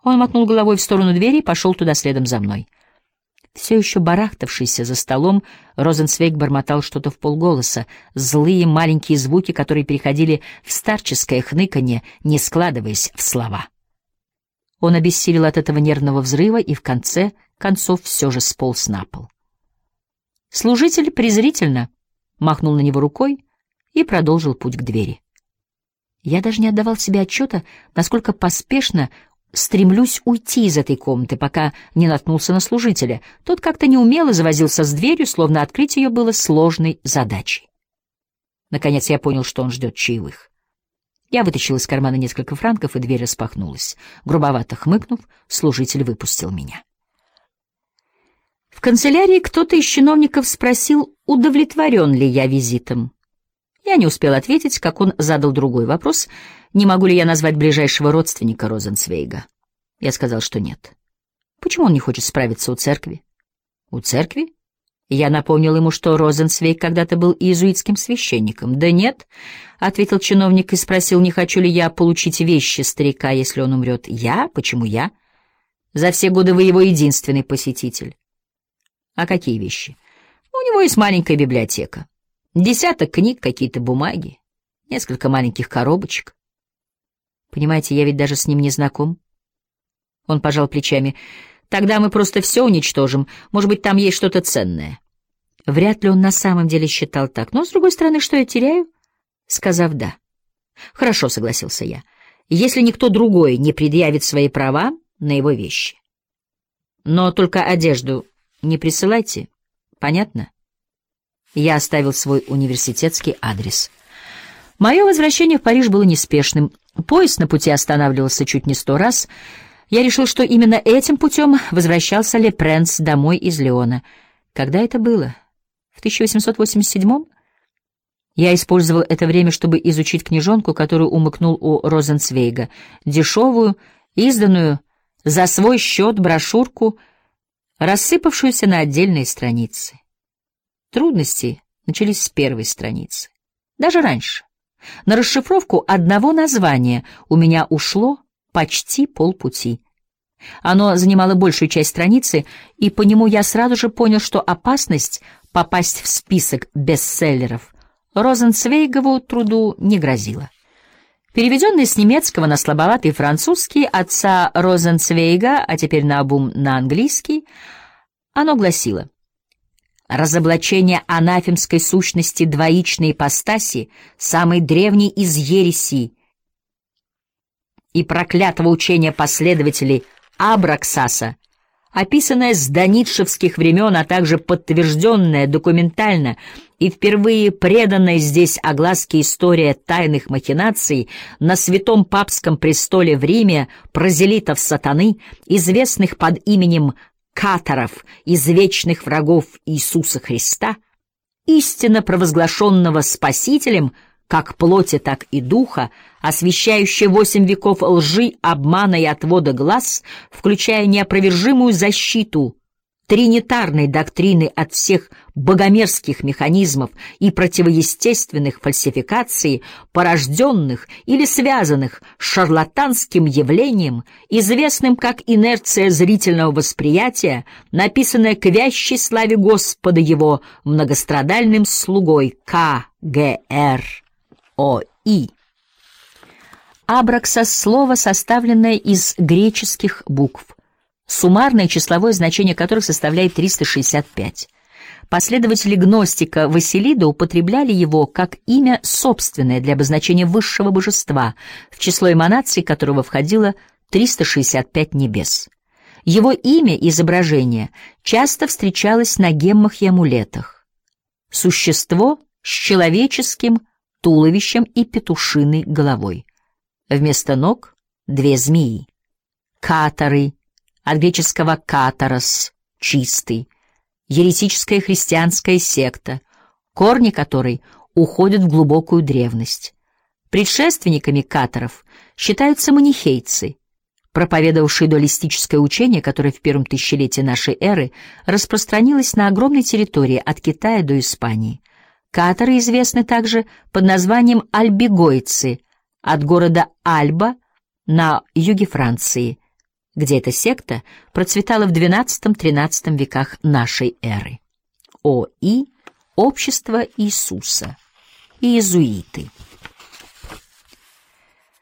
Он мотнул головой в сторону двери и пошел туда следом за мной. Все еще барахтавшийся за столом, Розенцвейг бормотал что-то вполголоса, злые маленькие звуки, которые переходили в старческое хныканье, не складываясь в слова. Он обессилел от этого нервного взрыва и в конце концов все же сполз на пол. Служитель презрительно махнул на него рукой и продолжил путь к двери. Я даже не отдавал себе отчета, насколько поспешно стремлюсь уйти из этой комнаты, пока не наткнулся на служителя. Тот как-то неумело завозился с дверью, словно открыть ее было сложной задачей. Наконец я понял, что он ждет чаевых. Я вытащил из кармана несколько франков, и дверь распахнулась. Грубовато хмыкнув, служитель выпустил меня. В канцелярии кто-то из чиновников спросил, удовлетворен ли я визитом. Я не успел ответить, как он задал другой вопрос: не могу ли я назвать ближайшего родственника Розенцвейга. Я сказал, что нет. Почему он не хочет справиться у церкви? У церкви? Я напомнил ему, что Розенцвейг когда-то был иезуитским священником. «Да нет», — ответил чиновник и спросил, не хочу ли я получить вещи старика, если он умрет. «Я? Почему я? За все годы вы его единственный посетитель». «А какие вещи?» «У него есть маленькая библиотека. 10 книг, какие-то бумаги, несколько маленьких коробочек». «Понимаете, я ведь даже с ним не знаком». Он пожал плечами. «Тогда мы просто все уничтожим. Может быть, там есть что-то ценное». Вряд ли он на самом деле считал так. Но, с другой стороны, что я теряю? Сказав «да». «Хорошо», — согласился я, «если никто другой не предъявит свои права на его вещи. Но только одежду не присылайте. Понятно?» Я оставил свой университетский адрес. Мое возвращение в Париж было неспешным. Поезд на пути останавливался чуть не 100 раз. Я решил, что именно этим путем возвращался Ле Пренс домой из Лиона. Когда это было? В 1887-м? Я использовал это время, чтобы изучить книжонку, которую умыкнул у Розенцвейга, дешевую, изданную за свой счет брошюрку, рассыпавшуюся на отдельные страницы. Трудности начались с первой страницы. Даже раньше. На расшифровку одного названия у меня ушло почти полпути. Оно занимало большую часть страницы, и по нему я сразу же понял, что опасность попасть в список бестселлеров Розенцвейгову труду не грозила. Переведенный с немецкого на слабоватый французский отца Розенцвейга, а теперь наобум на английский, оно гласило: «Разоблачение анафемской сущности двоичной ипостаси, самой древней из ересей и проклятого учения последователей Абраксаса, описанное с доницшевских времен, а также подтвержденная документально и впервые преданная здесь огласке история тайных махинаций на святом папском престоле в Риме прозелитов сатаны, известных под именем катаров, извечных врагов Иисуса Христа, истинно провозглашенного Спасителем как плоти, так и духа, освещающая 8 веков лжи, обмана и отвода глаз, включая неопровержимую защиту тринитарной доктрины от всех богомерзких механизмов и противоестественных фальсификаций, порожденных или связанных с шарлатанским явлением, известным как инерция зрительного восприятия, написанная к вящей славе Господа его многострадальным слугой К.Г.Р.О.И. Абраксас — слово, составленное из греческих букв, суммарное числовое значение которых составляет 365. Последователи гностика Василида употребляли его как имя собственное для обозначения высшего божества, в число эманаций которого входило 365 небес. Его имя и изображение часто встречалось на геммах и амулетах. Существо с человеческим туловищем и петушиной головой. Вместо ног — 2 змеи. Катары, от греческого «катарос» — «чистый», еретическая христианская секта, корни которой уходят в глубокую древность. Предшественниками катаров считаются манихейцы, проповедовавшие дуалистическое учение, которое в первом тысячелетии нашей эры распространилось на огромной территории от Китая до Испании. Катары известны также под названием альбигойцы, от города Альба на юге Франции, где эта секта процветала в XII-XIII веках нашей эры. О.И. Общество Иисуса. Иезуиты.